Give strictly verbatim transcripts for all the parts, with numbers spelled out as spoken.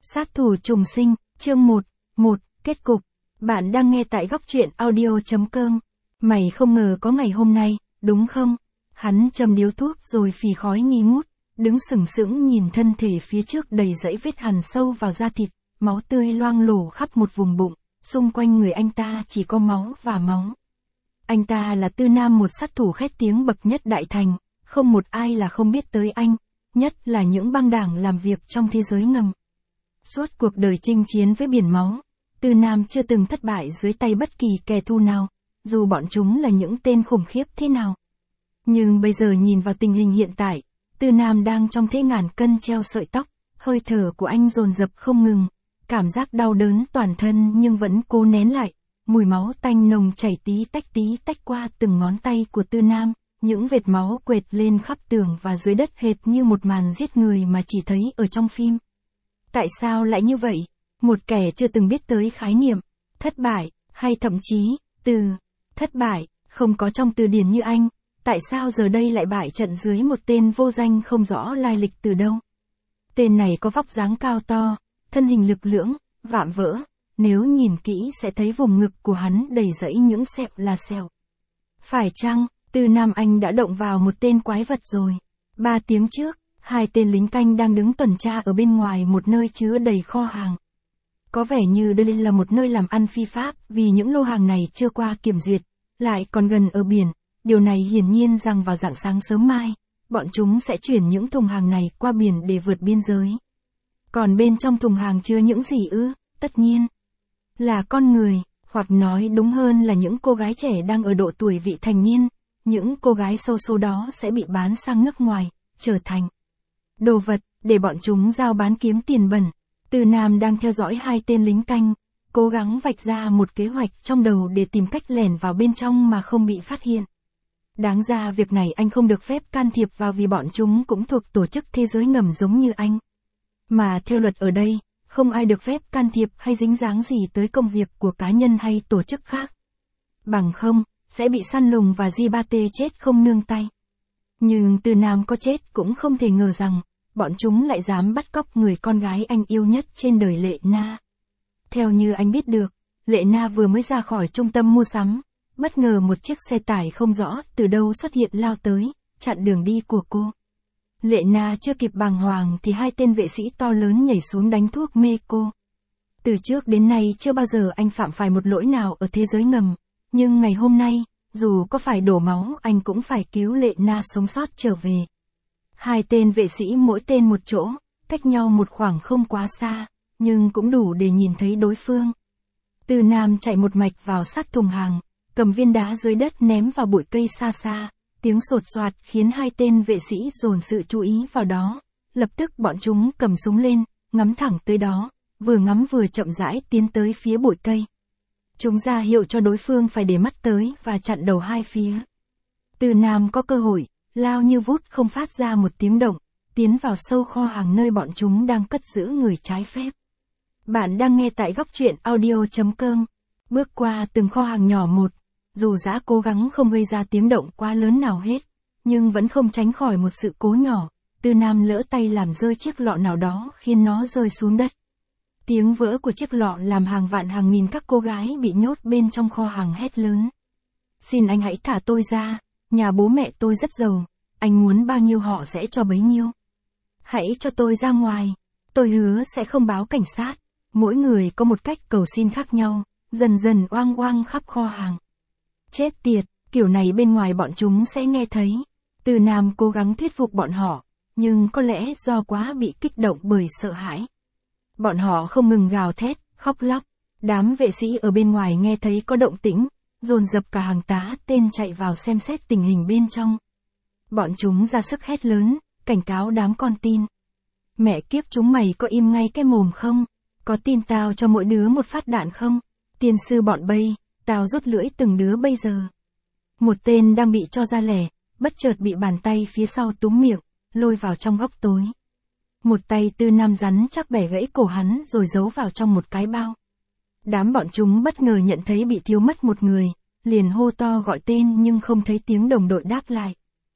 Sát thủ trùng sinh, chương một, một, kết cục. Bạn đang nghe tại góc truyện audio chấm com. Mày không ngờ có ngày hôm nay, đúng không? Hắn châm điếu thuốc rồi phì khói nghi ngút, đứng sừng sững nhìn thân thể phía trước đầy dãy vết hằn sâu vào da thịt, máu tươi loang lổ khắp một vùng bụng, xung quanh người anh ta chỉ có máu và máu. Anh ta là Tư Nam, một sát thủ khét tiếng bậc nhất đại thành, không một ai là không biết tới anh, nhất là những băng đảng làm việc trong thế giới ngầm. Suốt cuộc đời chinh chiến với biển máu, Tư Nam chưa từng thất bại dưới tay bất kỳ kẻ thù nào, dù bọn chúng là những tên khủng khiếp thế nào. Nhưng bây giờ nhìn vào tình hình hiện tại, Tư Nam đang trong thế ngàn cân treo sợi tóc, hơi thở của anh dồn dập không ngừng, cảm giác đau đớn toàn thân nhưng vẫn cố nén lại, mùi máu tanh nồng chảy tí tách tí tách qua từng ngón tay của Tư Nam, những vệt máu quệt lên khắp tường và dưới đất hệt như một màn giết người mà chỉ thấy ở trong phim. Tại sao lại như vậy? Một kẻ chưa từng biết tới khái niệm thất bại, hay thậm chí từ thất bại không có trong từ điển như anh, tại sao giờ đây lại bại trận dưới một tên vô danh không rõ lai lịch từ đâu? Tên này có vóc dáng cao to, thân hình lực lưỡng, vạm vỡ, nếu nhìn kỹ sẽ thấy vùng ngực của hắn đầy rẫy những sẹo là sẹo. Phải chăng, Tư Nam anh đã động vào một tên quái vật rồi? Ba tiếng trước, hai tên lính canh đang đứng tuần tra ở bên ngoài một nơi chứa đầy kho hàng. Có vẻ như đây là một nơi làm ăn phi pháp vì những lô hàng này chưa qua kiểm duyệt, lại còn gần ở biển. Điều này hiển nhiên rằng vào rạng sáng sớm mai, bọn chúng sẽ chuyển những thùng hàng này qua biển để vượt biên giới. Còn bên trong thùng hàng chứa những gì ư? Tất nhiên là con người, hoặc nói đúng hơn là những cô gái trẻ đang ở độ tuổi vị thành niên. Những cô gái xấu số đó sẽ bị bán sang nước ngoài, trở thành đồ vật để bọn chúng giao bán kiếm tiền bẩn. Tư Nam đang theo dõi hai tên lính canh, cố gắng vạch ra một kế hoạch trong đầu để tìm cách lẻn vào bên trong mà không bị phát hiện. Đáng ra việc này anh không được phép can thiệp vào vì bọn chúng cũng thuộc tổ chức thế giới ngầm giống như anh. Mà theo luật ở đây, không ai được phép can thiệp hay dính dáng gì tới công việc của cá nhân hay tổ chức khác. Bằng không, sẽ bị săn lùng và Di Ba Tê chết không nương tay. Nhưng Tư Nam có chết cũng không thể ngờ rằng, bọn chúng lại dám bắt cóc người con gái anh yêu nhất trên đời, Lệ Na. Theo như anh biết được, Lệ Na vừa mới ra khỏi trung tâm mua sắm, bất ngờ một chiếc xe tải không rõ từ đâu xuất hiện lao tới, chặn đường đi của cô. Lệ Na chưa kịp bàng hoàng thì hai tên vệ sĩ to lớn nhảy xuống đánh thuốc mê cô. Từ trước đến nay chưa bao giờ anh phạm phải một lỗi nào ở thế giới ngầm, nhưng ngày hôm nay, dù có phải đổ máu anh cũng phải cứu Lệ Na sống sót trở về. Hai tên vệ sĩ mỗi tên một chỗ, cách nhau một khoảng không quá xa, nhưng cũng đủ để nhìn thấy đối phương. Tư Nam chạy một mạch vào sát thùng hàng, cầm viên đá dưới đất ném vào bụi cây xa xa, tiếng sột soạt khiến hai tên vệ sĩ dồn sự chú ý vào đó. Lập tức bọn chúng cầm súng lên, ngắm thẳng tới đó, vừa ngắm vừa chậm rãi tiến tới phía bụi cây. Chúng ra hiệu cho đối phương phải để mắt tới và chặn đầu hai phía. Tư Nam có cơ hội, lao như vút không phát ra một tiếng động, tiến vào sâu kho hàng nơi bọn chúng đang cất giữ người trái phép. Bạn đang nghe tại góc truyện audio chấm com. Bước qua từng kho hàng nhỏ một, dù dã cố gắng không gây ra tiếng động quá lớn nào hết, nhưng vẫn không tránh khỏi một sự cố nhỏ. Tư Nam lỡ tay làm rơi chiếc lọ nào đó khiến nó rơi xuống đất. Tiếng vỡ của chiếc lọ làm hàng vạn hàng nghìn các cô gái bị nhốt bên trong kho hàng hét lớn. Xin anh hãy thả tôi ra, nhà bố mẹ tôi rất giàu, anh muốn bao nhiêu họ sẽ cho bấy nhiêu. Hãy cho tôi ra ngoài, tôi hứa sẽ không báo cảnh sát. Mỗi người có một cách cầu xin khác nhau, dần dần oang oang khắp kho hàng. Chết tiệt, kiểu này bên ngoài bọn chúng sẽ nghe thấy. Tư Nam cố gắng thuyết phục bọn họ, nhưng có lẽ do quá bị kích động bởi sợ hãi. Bọn họ không ngừng gào thét, khóc lóc. Đám vệ sĩ ở bên ngoài nghe thấy có động tĩnh, dồn dập cả hàng tá tên chạy vào xem xét tình hình bên trong. Bọn chúng ra sức hét lớn, cảnh cáo đám con tin. Mẹ kiếp chúng mày có im ngay cái mồm không? Có tin tao cho mỗi đứa một phát đạn không? Tiên sư bọn bay, tao rút lưỡi từng đứa bây giờ. Một tên đang bị cho ra lẻ, bất chợt bị bàn tay phía sau túm miệng, lôi vào trong góc tối. Một tay Tư Nam rắn chắc bẻ gãy cổ hắn rồi giấu vào trong một cái bao. Đám bọn chúng bất ngờ nhận thấy bị thiếu mất một người, liền hô to gọi tên nhưng không thấy tiếng đồng đội đáp lại.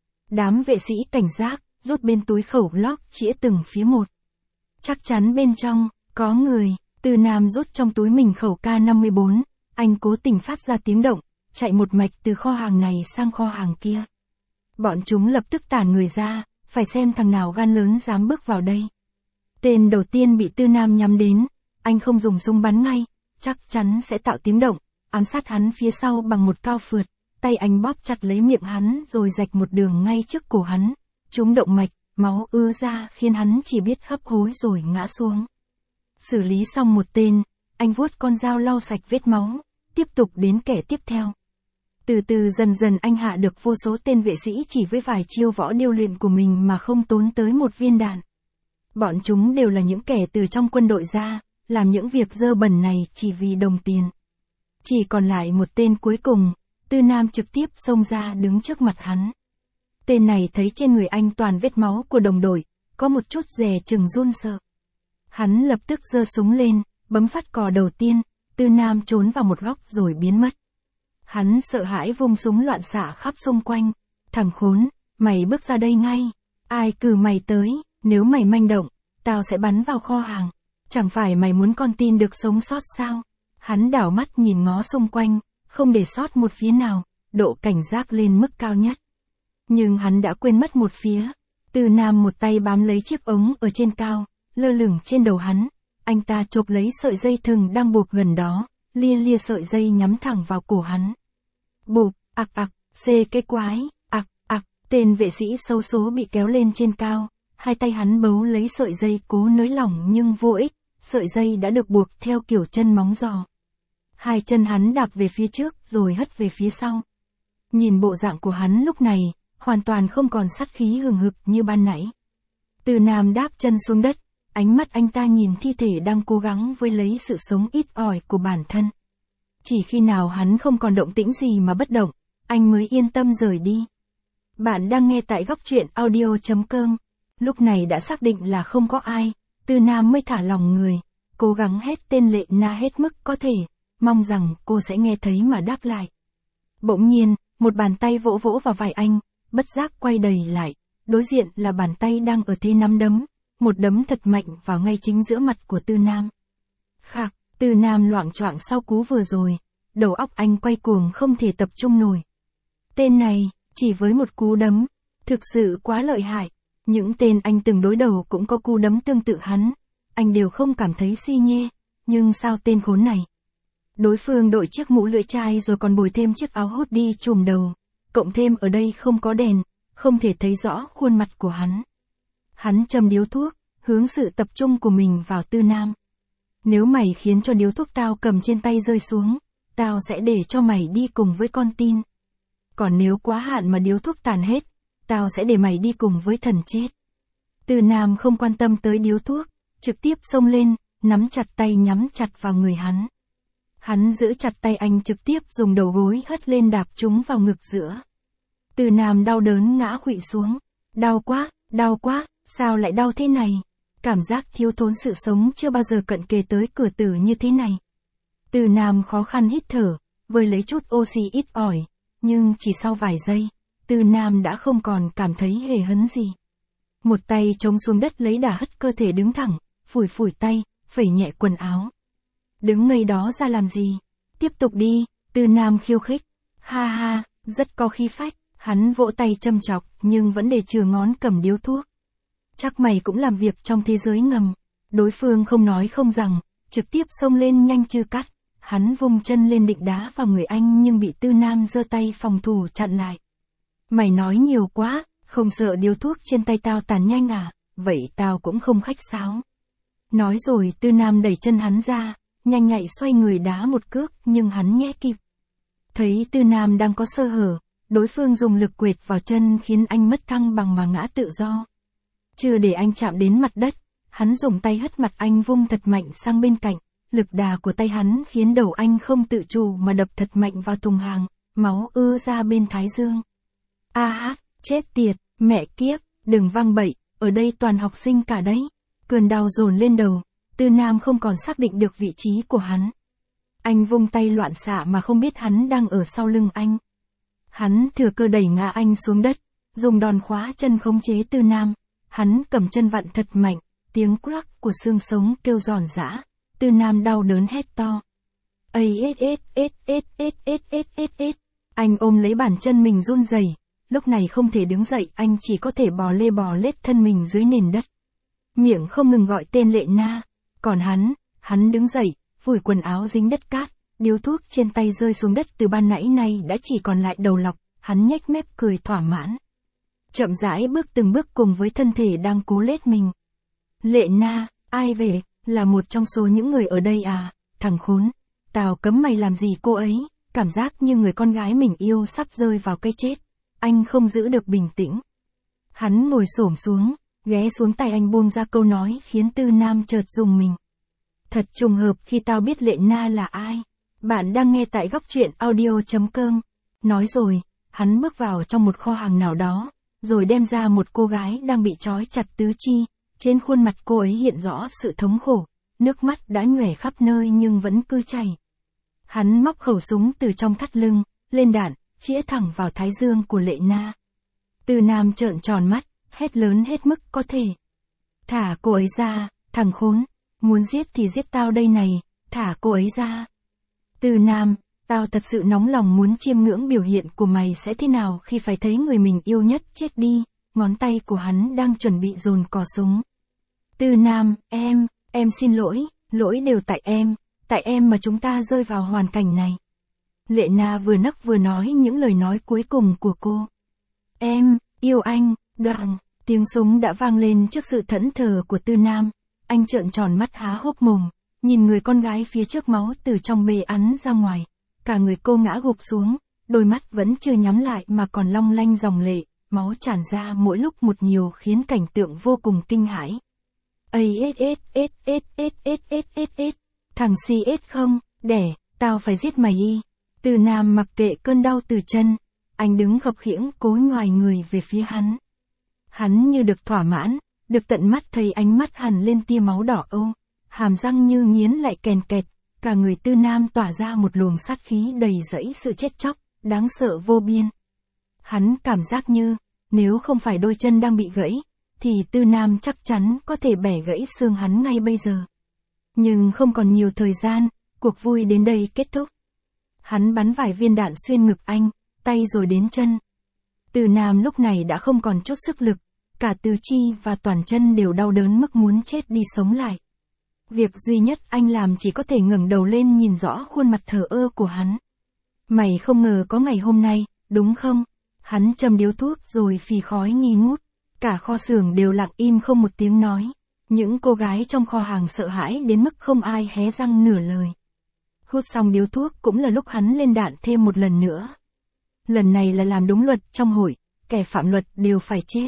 Đám vệ sĩ cảnh giác, rút bên túi khẩu lóc chĩa từng phía một. Chắc chắn bên trong, Có người. Tư Nam rút trong túi mình khẩu K năm mươi bốn, anh cố tình phát ra tiếng động, chạy một mạch từ kho hàng này sang kho hàng kia. Bọn chúng lập tức tản người ra, phải xem thằng nào gan lớn dám bước vào đây. Tên đầu tiên bị Tư Nam nhắm đến, anh không dùng súng bắn ngay, chắc chắn sẽ tạo tiếng động, ám sát hắn phía sau bằng một cao phượt, tay anh bóp chặt lấy miệng hắn rồi rạch một đường ngay trước cổ hắn, trúng động mạch, máu ứa ra khiến hắn chỉ biết hấp hối rồi ngã xuống. Xử lý xong một tên, anh vuốt con dao lau sạch vết máu, tiếp tục đến kẻ tiếp theo. Từ từ dần dần anh hạ được vô số tên vệ sĩ chỉ với vài chiêu võ điêu luyện của mình mà không tốn tới một viên đạn. Bọn chúng đều là những kẻ từ trong quân đội ra, làm những việc dơ bẩn này chỉ vì đồng tiền. Chỉ còn lại một tên cuối cùng, Tư Nam trực tiếp xông ra đứng trước mặt hắn. Tên này thấy trên người anh toàn vết máu của đồng đội, có một chút dè chừng run sợ. Hắn lập tức giơ súng lên, bấm phát cò đầu tiên, Tư Nam trốn vào một góc rồi biến mất. Hắn sợ hãi vung súng loạn xạ khắp xung quanh. Thằng khốn, mày bước ra đây ngay. Ai cử mày tới, nếu mày manh động, tao sẽ bắn vào kho hàng. Chẳng phải mày muốn con tin được sống sót sao? Hắn đảo mắt nhìn ngó xung quanh, không để sót một phía nào, độ cảnh giác lên mức cao nhất. Nhưng hắn đã quên mất một phía. Tư Nam một tay bám lấy chiếc ống ở trên cao, lơ lửng trên đầu hắn. Anh ta chộp lấy sợi dây thừng đang buộc gần đó, lia lia sợi dây nhắm thẳng vào cổ hắn. Bụp, ặc ặc, xê cái quái, ặc ặc, tên vệ sĩ xấu số bị kéo lên trên cao, hai tay hắn bấu lấy sợi dây cố nới lỏng nhưng vô ích, sợi dây đã được buộc theo kiểu chân móng giò. Hai chân hắn đạp về phía trước rồi hất về phía sau. Nhìn bộ dạng của hắn lúc này, hoàn toàn không còn sát khí hừng hực như ban nãy. Tư Nam đáp chân xuống đất, ánh mắt anh ta nhìn thi thể đang cố gắng với lấy sự sống ít ỏi của bản thân. Chỉ khi nào hắn không còn động tĩnh gì mà bất động, anh mới yên tâm rời đi. Bạn đang nghe tại góc truyện audio chấm com. Lúc này đã xác định là không có ai, Tư Nam mới thả lòng người, cố gắng hét tên Lệ Na hết mức có thể, mong rằng cô sẽ nghe thấy mà đáp lại. Bỗng nhiên, một bàn tay vỗ vỗ vào vai anh, bất giác quay đầy lại, đối diện là bàn tay đang ở thế nắm đấm, một đấm thật mạnh vào ngay chính giữa mặt của Tư Nam. Khạc, Tư Nam loạng choạng sau cú vừa rồi, đầu óc anh quay cuồng không thể tập trung nổi. Tên này, chỉ với một cú đấm, thực sự quá lợi hại. Những tên anh từng đối đầu cũng có cú đấm tương tự hắn, anh đều không cảm thấy si nhê, nhưng sao tên khốn này? Đối phương đội chiếc mũ lưỡi chai rồi còn bồi thêm chiếc áo hoodie trùm đầu, cộng thêm ở đây không có đèn, không thể thấy rõ khuôn mặt của hắn. Hắn châm điếu thuốc, hướng sự tập trung của mình vào Tư Nam. Nếu mày khiến cho điếu thuốc tao cầm trên tay rơi xuống, tao sẽ để cho mày đi cùng với con tin. Còn nếu quá hạn mà điếu thuốc tàn hết, tao sẽ để mày đi cùng với thần chết. Tư Nam không quan tâm tới điếu thuốc, trực tiếp xông lên, nắm chặt tay nhắm chặt vào người hắn. Hắn giữ chặt tay anh trực tiếp dùng đầu gối hất lên đạp chúng vào ngực giữa. Tư Nam đau đớn ngã khuỵu xuống. Đau quá, đau quá, sao lại đau thế này? Cảm giác thiếu thốn sự sống chưa bao giờ cận kề tới cửa tử như thế này. Tư Nam khó khăn hít thở, vơi lấy chút oxy ít ỏi, nhưng chỉ sau vài giây, Tư Nam đã không còn cảm thấy hề hấn gì. Một tay chống xuống đất lấy đà hất cơ thể đứng thẳng, phủi phủi tay, phẩy nhẹ quần áo. Đứng ngây đó ra làm gì? Tiếp tục đi, Tư Nam khiêu khích. Ha ha, rất có khí phách, hắn vỗ tay châm chọc nhưng vẫn để chừa ngón cầm điếu thuốc. Chắc mày cũng làm việc trong thế giới ngầm. Đối phương không nói không rằng, trực tiếp xông lên nhanh như cắt. Hắn vung chân lên định đá vào người anh nhưng bị Tư Nam giơ tay phòng thủ chặn lại. Mày nói nhiều quá, không sợ điếu thuốc trên tay tao tàn nhanh à, vậy tao cũng không khách sáo. Nói rồi Tư Nam đẩy chân hắn ra, nhanh nhạy xoay người đá một cước nhưng hắn nhẽ kịp. Thấy Tư Nam đang có sơ hở, đối phương dùng lực quệt vào chân khiến anh mất thăng bằng mà ngã tự do. Chưa để anh chạm đến mặt đất, hắn dùng tay hất mặt anh vung thật mạnh sang bên cạnh, lực đà của tay hắn khiến đầu anh không tự chủ mà đập thật mạnh vào thùng hàng, máu ưa ra bên thái dương. A hát, chết tiệt, mẹ kiếp, đừng vang bậy, ở đây toàn học sinh cả đấy. Cơn đau dồn lên đầu, Tư Nam không còn xác định được vị trí của hắn. Anh vung tay loạn xạ mà không biết hắn đang ở sau lưng anh. Hắn thừa cơ đẩy ngã anh xuống đất, dùng đòn khóa chân khống chế Tư Nam. Hắn cầm chân vặn thật mạnh, tiếng crack của xương sống kêu giòn giã, Tư Nam đau đớn hét to. Ây ết ết ết ết ết ết ết ết ết. Anh ôm lấy bàn chân mình run rẩy, lúc này không thể đứng dậy, anh chỉ có thể bò lê bò lết thân mình dưới nền đất. Miệng không ngừng gọi tên Lệ Na, còn hắn, hắn đứng dậy, phủi quần áo dính đất cát, điếu thuốc trên tay rơi xuống đất từ ban nãy nay đã chỉ còn lại đầu lọc, hắn nhếch mép cười thỏa mãn. Chậm rãi bước từng bước cùng với thân thể đang cố lết mình. Lệ Na, ai về, là một trong số những người ở đây à, thằng khốn, tao cấm mày làm gì cô ấy, cảm giác như người con gái mình yêu sắp rơi vào cái chết, anh không giữ được bình tĩnh. Hắn ngồi xổm xuống, ghé xuống tay anh buông ra câu nói khiến Tư Nam chợt rùng mình. Thật trùng hợp khi tao biết Lệ Na là ai. Bạn đang nghe tại góc truyện audio chấm com. Nói rồi, hắn bước vào trong một kho hàng nào đó, rồi đem ra một cô gái đang bị trói chặt tứ chi, trên khuôn mặt cô ấy hiện rõ sự thống khổ, nước mắt đã nhuể khắp nơi nhưng vẫn cứ chảy. Hắn móc khẩu súng từ trong thắt lưng, lên đạn, chĩa thẳng vào thái dương của Lệ Na. Tư Nam trợn tròn mắt, hét lớn hết mức có thể. Thả cô ấy ra, thằng khốn, muốn giết thì giết tao đây này, thả cô ấy ra. Tư Nam, tao thật sự nóng lòng muốn chiêm ngưỡng biểu hiện của mày sẽ thế nào khi phải thấy người mình yêu nhất chết đi, ngón tay của hắn đang chuẩn bị dồn cò súng. Tư Nam, em, em xin lỗi, lỗi đều tại em, tại em mà chúng ta rơi vào hoàn cảnh này. Lệ Na vừa nấc vừa nói những lời nói cuối cùng của cô. Em, yêu anh, đoạn, tiếng súng đã vang lên trước sự thẫn thờ của Tư Nam. Anh trợn tròn mắt há hốc mồm, nhìn người con gái phía trước máu từ trong bê ắn ra ngoài. Cả người cô ngã gục xuống, đôi mắt vẫn chưa nhắm lại mà còn long lanh dòng lệ, máu tràn ra mỗi lúc một nhiều khiến cảnh tượng vô cùng kinh hãi. Ây ết ết ết ết ết ết ết ết ết, thằng si ết không, đẻ, tao phải giết mày y. Tư Nam mặc kệ cơn đau từ chân, anh đứng khập khiễng cối ngoài người về phía hắn. Hắn như được thỏa mãn, được tận mắt thấy ánh mắt hằn lên tia máu đỏ âu, hàm răng như nghiến lại kèn kẹt, cả người Tư Nam tỏa ra một luồng sát khí đầy dẫy sự chết chóc, đáng sợ vô biên. Hắn cảm giác như, nếu không phải đôi chân đang bị gãy, thì Tư Nam chắc chắn có thể bẻ gãy xương hắn ngay bây giờ. Nhưng không còn nhiều thời gian, cuộc vui đến đây kết thúc. Hắn bắn vài viên đạn xuyên ngực anh, tay rồi đến chân. Tư Nam lúc này đã không còn chút sức lực, cả tứ chi và toàn chân đều đau đớn mức muốn chết đi sống lại. Việc duy nhất anh làm chỉ có thể ngẩng đầu lên nhìn rõ khuôn mặt thờ ơ của hắn. Mày không ngờ có ngày hôm nay, đúng không? Hắn châm điếu thuốc rồi phì khói nghi ngút. Cả kho xưởng đều lặng im không một tiếng nói. Những cô gái trong kho hàng sợ hãi đến mức không ai hé răng nửa lời. Hút xong điếu thuốc cũng là lúc hắn lên đạn thêm một lần nữa. Lần này là làm đúng luật trong hội, kẻ phạm luật đều phải chết.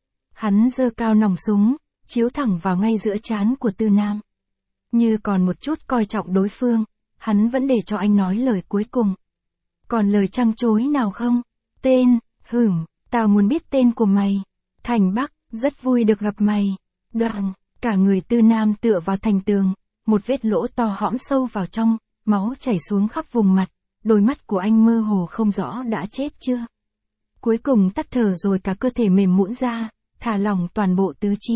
Hắn giơ cao nòng súng, chiếu thẳng vào ngay giữa trán của Tư Nam. Như còn một chút coi trọng đối phương, hắn vẫn để cho anh nói lời cuối cùng. Còn lời trăng chối nào không? Tên, hửm, tao muốn biết tên của mày. Thành Bắc, rất vui được gặp mày. Đoạn, cả người Tư Nam tựa vào thành tường, một vết lỗ to hõm sâu vào trong, máu chảy xuống khắp vùng mặt, đôi mắt của anh mơ hồ không rõ đã chết chưa. Cuối cùng tắt thở rồi cả cơ thể mềm nhũn ra, thả lỏng toàn bộ tứ chi.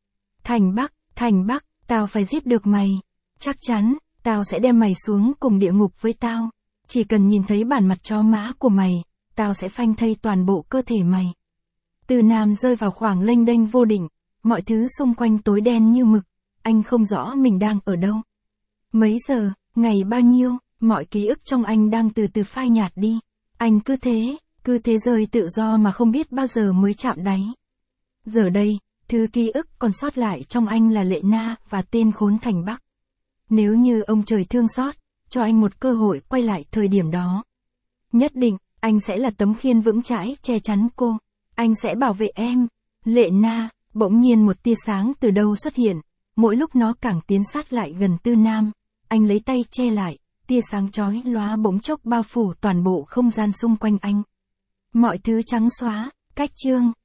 Thành Bắc, Thành Bắc, tao phải giết được mày. Chắc chắn, tao sẽ đem mày xuống cùng địa ngục với tao. Chỉ cần nhìn thấy bản mặt chó má của mày, tao sẽ phanh thây toàn bộ cơ thể mày. Tư Nam rơi vào khoảng lênh đênh vô định, mọi thứ xung quanh tối đen như mực, anh không rõ mình đang ở đâu. Mấy giờ, ngày bao nhiêu, mọi ký ức trong anh đang từ từ phai nhạt đi. Anh cứ thế, cứ thế rơi tự do mà không biết bao giờ mới chạm đáy. Giờ đây, thứ ký ức còn sót lại trong anh là Lệ Na và tên khốn Thành Bắc. Nếu như ông trời thương xót, cho anh một cơ hội quay lại thời điểm đó. Nhất định, anh sẽ là tấm khiên vững chãi che chắn cô. Anh sẽ bảo vệ em. Lệ Na, bỗng nhiên một tia sáng từ đâu xuất hiện, mỗi lúc nó càng tiến sát lại gần Tư Nam. Anh lấy tay che lại, tia sáng chói lóa bỗng chốc bao phủ toàn bộ không gian xung quanh anh. Mọi thứ trắng xóa, cách chương.